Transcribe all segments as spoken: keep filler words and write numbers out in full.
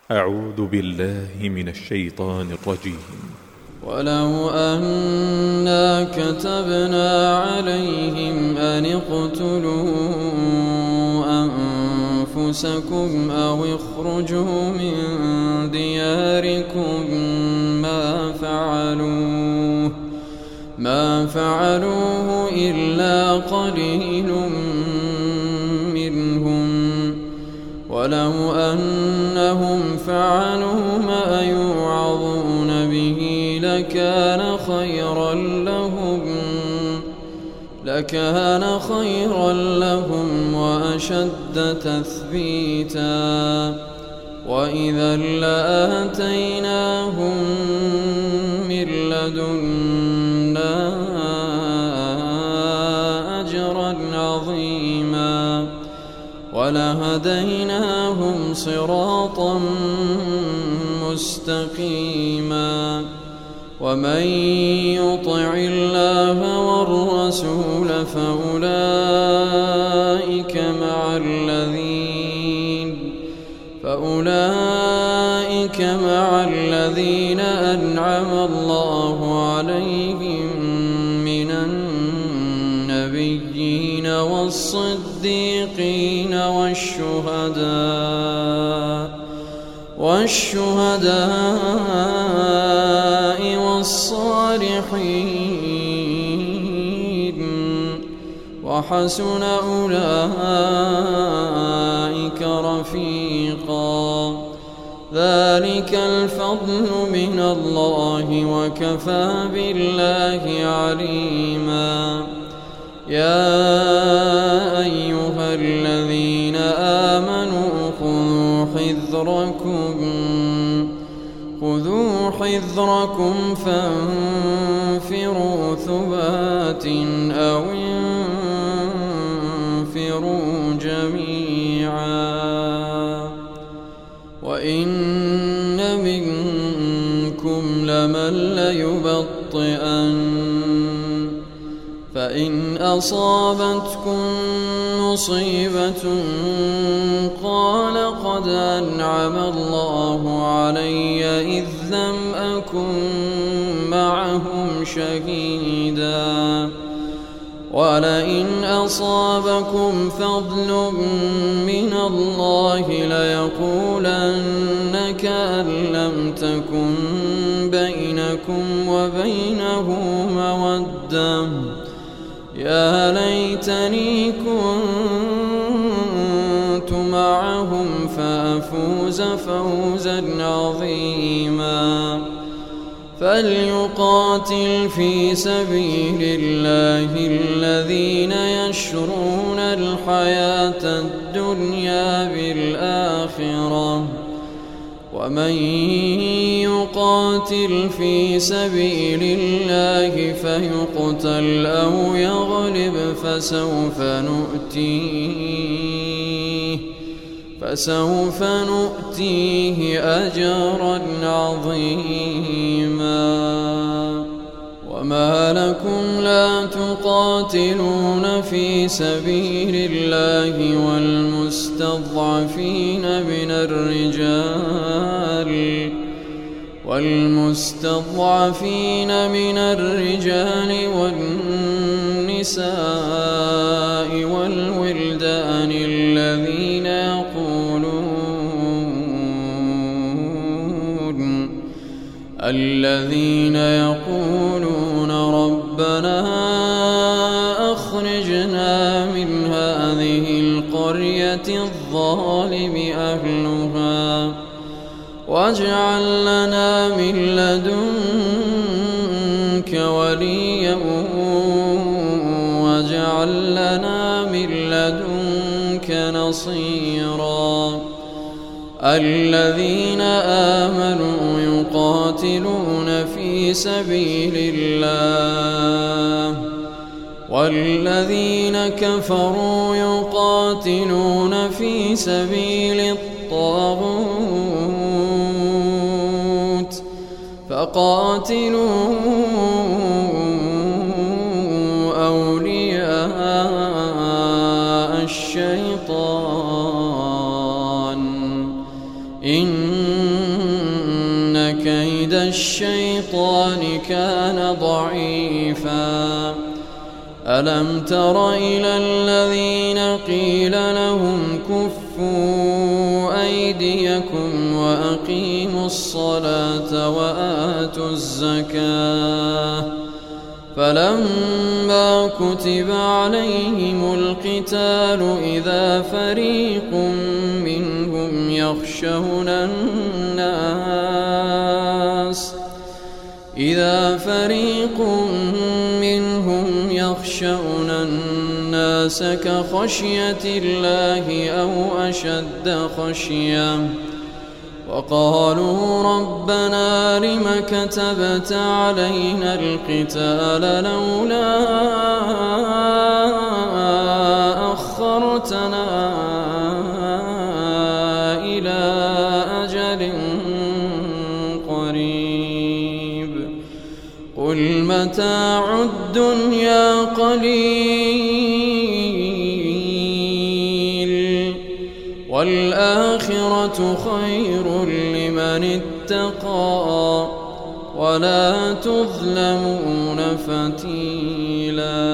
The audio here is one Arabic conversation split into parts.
أعوذ بالله من الشيطان الرجيم. ولو أنا كتبنا عليهم أن اقتلوا أنفسكم أو اخرجوا من دياركم ما فعلوه ما فعلوه إلا قليل منهم ولو أنهم فعلوا ما يوعظون به لكان خيرا لهم لكان خيرا لهم وأشد تثبيتا وإذا لآتيناهم من لدنا أجرا عظيما ولهديناهم صراطا مستقيما ومن يطع الله والرسول فأولئك مع الذين فأولئك مع الذين أنعم الله عليهم من النبيين والصديقين والشهداء والشهداء والصالحين وحسن أولئك رفيقا ذلك الفضل من الله وكفى بالله عليما يا أيها الذين آمنوا خذوا حذركم خذوا حذركم فانفروا ثبات أو انفروا جميعا وإن منكم لمن ليبطئن فإن أصابتكم مصيبة قال قد أنعم الله علي إذ لم أكن معهم شهيدا ولئن أصابكم فضل من الله ليقولن كأن لم تكن بينكم وبينه مودة يا ليتني كنت معهم فأفوز فوزا عظيما فليقاتل في سبيل الله الذين يشرون الحياة الدنيا بالآخرة ومن يقاتل في سبيل الله فيقتل أو يغلب فسوف نؤتيه فسوف نؤتيه أجرا عظيما وما لكم لا تقاتلون في سبيل الله والمستضعفين من الرجال والمستضعفين من الرجال والنساء والولدان الذين يقولون الذين يقولون ربنا أخرجنا من هذه القرية الظالم أهلها واجعل لنا من لدنك وليا واجعل لنا من لدنك نصيرا الذين آمنوا يقاتلون في سبيل الله والذين كفروا يقاتلون في سبيل الطاغوت فقاتلوا أولياء الشيطان إن الشيطان كان ضعيفا ألم تر إلى الذين قيل لهم كفوا أيديكم وأقيموا الصلاة وآتوا الزكاة فلما كتب عليهم القتال إذا فريق منهم يخشون الناس إذا فريق منهم يخشون الناس كخشية الله أو أشد خشية وقالوا ربنا لم كتبت علينا القتال لولا أخرتنا إلى أجل قريب قل متاع الدنيا قليل والآخرة خير لمن اتقى ولا تظلمون فتيلا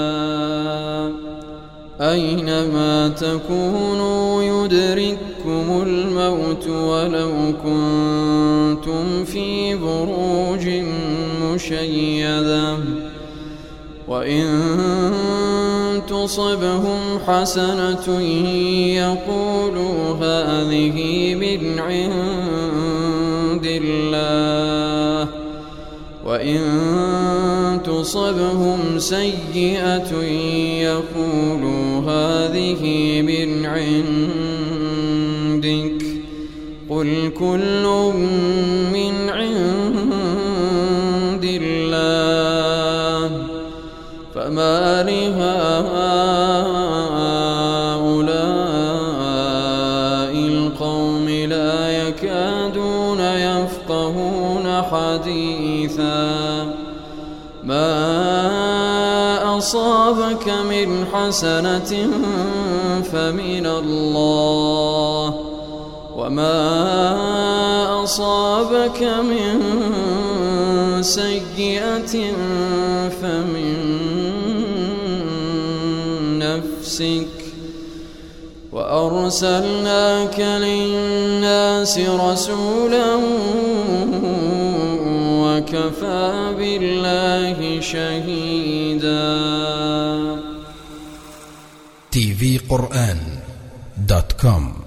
أينما تكونوا يدرككم الموت ولو كنتم في بروج مشيدة وإن تصبهم حسنة يقولوا هذه من عند الله وإن تصبهم سيئة يقولوا هذه من عندك قل كل من عند الله فما لهؤلاء القوم لا يكادون يفقهون حديثا ما أصابك من حسنة فمن الله وما أصابك من سيئة فمن نفسك وأرسلناك للناس رسولا وكفى بالله شهيدا. تي في قرآن دوت كوم